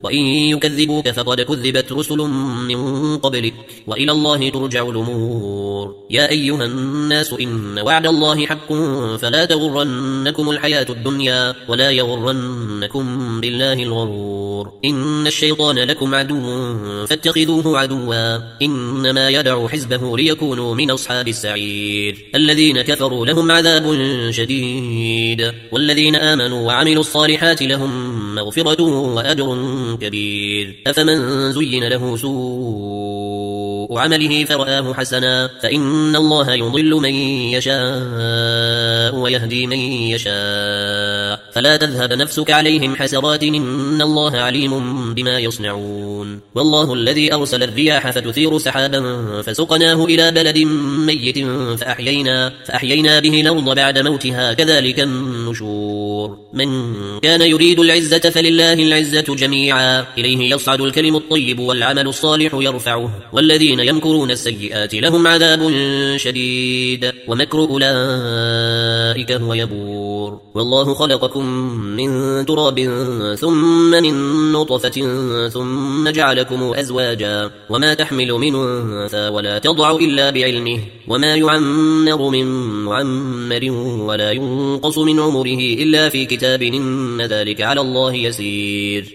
وإن يكذبوك فقد كذبت رسل من قبلك وإلى الله ترجع الأمور. يا أيها الناس إن وعد الله حق فلا تغرنكم الحياة الدنيا ولا يغرنكم بالله الغرور. إن الشيطان لكم عدو فاتخذوه عدوا إنما يدعو حزبه ليكونوا من أصحاب السعير. الذين كفروا لهم عذاب شديد والذين آمنوا وعملوا الصالحات لهم مغفرة وأجر كبير. أفمن زين له سوء عمله فرآه حسنا فإن الله يضل من يشاء ويهدي من يشاء فلا تذهب نفسك عليهم حسرات إن الله عليم بما يصنعون. والله الذي أرسل الرياح فتثير سحابا فسقناه إلى بلد ميت فأحيينا به الأرض بعد موتها كذلك النشور. من كان يريد العزة فلله العزة جميعا إليه يصعد الكلم الطيب والعمل الصالح يرفعه والذين يمكرون السيئات لهم عذاب شديد ومكر أولئك هو يبور. والله خلقكم من تراب ثم من نطفة ثم جعلكم أزواجا وما تحمل من أنثى ولا تضع إلا بعلمه وما يعمر من معمر ولا ينقص من عمره إلا في كتاب إن ذلك على الله يسير.